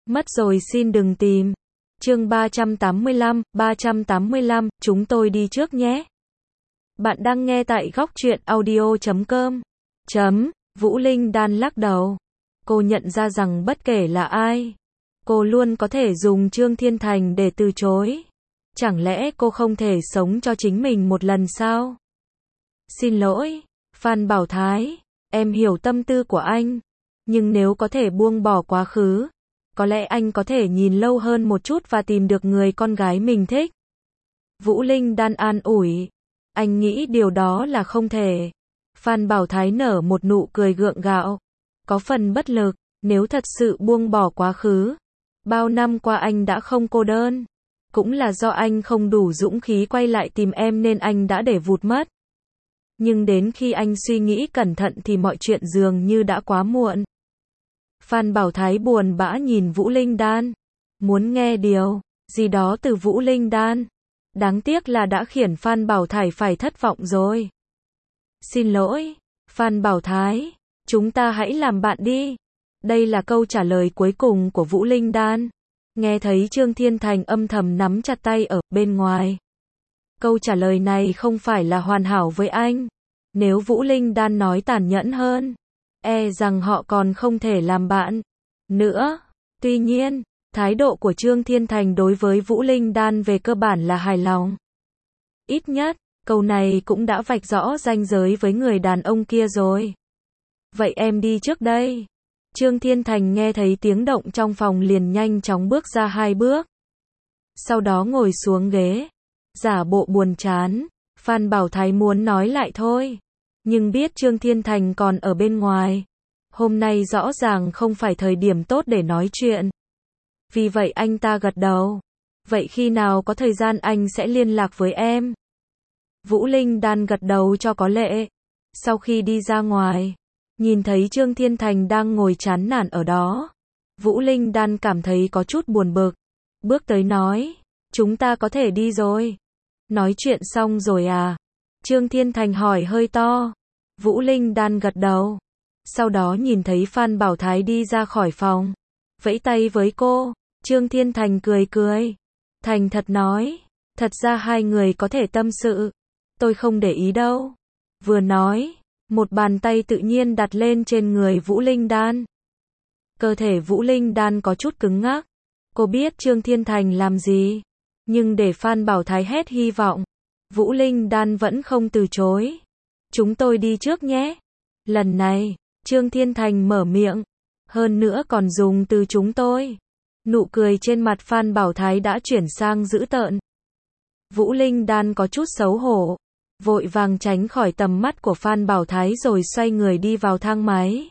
Mất rồi xin đừng tìm. Chương 385, chúng tôi đi trước nhé. Bạn đang nghe tại góc truyện audio.com. Vũ Linh Đan lắc đầu. Cô nhận ra rằng bất kể là ai, cô luôn có thể dùng Trương Thiên Thành để từ chối. Chẳng lẽ cô không thể sống cho chính mình một lần sao? Xin lỗi, Phan Bảo Thái, em hiểu tâm tư của anh. Nhưng nếu có thể buông bỏ quá khứ, có lẽ anh có thể nhìn lâu hơn một chút và tìm được người con gái mình thích. Vũ Linh Đan an ủi. Anh nghĩ điều đó là không thể. Phan Bảo Thái nở một nụ cười gượng gạo. Có phần bất lực, nếu thật sự buông bỏ quá khứ. Bao năm qua anh đã không cô đơn. Cũng là do anh không đủ dũng khí quay lại tìm em nên anh đã để vụt mất. Nhưng đến khi anh suy nghĩ cẩn thận thì mọi chuyện dường như đã quá muộn. Phan Bảo Thái buồn bã nhìn Vũ Linh Đan. Muốn nghe điều gì đó từ Vũ Linh Đan. Đáng tiếc là đã khiến Phan Bảo Thái phải thất vọng rồi. Xin lỗi, Phan Bảo Thái, chúng ta hãy làm bạn đi. Đây là câu trả lời cuối cùng của Vũ Linh Đan. Nghe thấy Trương Thiên Thành âm thầm nắm chặt tay ở bên ngoài. Câu trả lời này không phải là hoàn hảo với anh. Nếu Vũ Linh Đan nói tàn nhẫn hơn, e rằng họ còn không thể làm bạn nữa. Tuy nhiên, thái độ của Trương Thiên Thành đối với Vũ Linh Đan về cơ bản là hài lòng. Ít nhất, câu này cũng đã vạch rõ ranh giới với người đàn ông kia rồi. Vậy em đi trước đây. Trương Thiên Thành nghe thấy tiếng động trong phòng liền nhanh chóng bước ra 2 bước. Sau đó ngồi xuống ghế, giả bộ buồn chán. Phan Bảo Thái muốn nói lại thôi, nhưng biết Trương Thiên Thành còn ở bên ngoài. Hôm nay rõ ràng không phải thời điểm tốt để nói chuyện. Vì vậy anh ta gật đầu. Vậy khi nào có thời gian anh sẽ liên lạc với em. Vũ Linh Đan gật đầu cho có lệ. Sau khi đi ra ngoài, nhìn thấy Trương Thiên Thành đang ngồi chán nản ở đó. Vũ Linh Đan cảm thấy có chút buồn bực. Bước tới nói, chúng ta có thể đi rồi. Nói chuyện xong rồi à? Trương Thiên Thành hỏi hơi to. Vũ Linh Đan gật đầu. Sau đó nhìn thấy Phan Bảo Thái đi ra khỏi phòng. Vẫy tay với cô. Trương Thiên Thành cười cười. Thành thật nói. Thật ra hai người có thể tâm sự. Tôi không để ý đâu. Vừa nói, một bàn tay tự nhiên đặt lên trên người Vũ Linh Đan. Cơ thể Vũ Linh Đan có chút cứng ngắc. Cô biết Trương Thiên Thành làm gì. Nhưng để Phan Bảo Thái hết hy vọng, Vũ Linh Đan vẫn không từ chối. Chúng tôi đi trước nhé. Lần này, Trương Thiên Thành mở miệng. Hơn nữa còn dùng từ chúng tôi. Nụ cười trên mặt Phan Bảo Thái đã chuyển sang dữ tợn. Vũ Linh Đan có chút xấu hổ. Vội vàng tránh khỏi tầm mắt của Phan Bảo Thái rồi xoay người đi vào thang máy.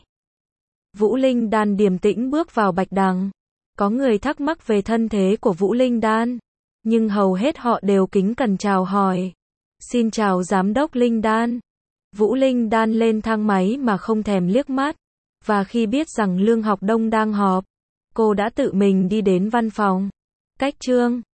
Vũ Linh Đan điềm tĩnh bước vào bạch đằng. Có người thắc mắc về thân thế của Vũ Linh Đan. Nhưng hầu hết họ đều kính cẩn chào hỏi. Xin chào giám đốc Linh Đan. Vũ Linh Đan lên thang máy mà không thèm liếc mắt. Và khi biết rằng Lương Học Đông đang họp, cô đã tự mình đi đến văn phòng. Cách Trương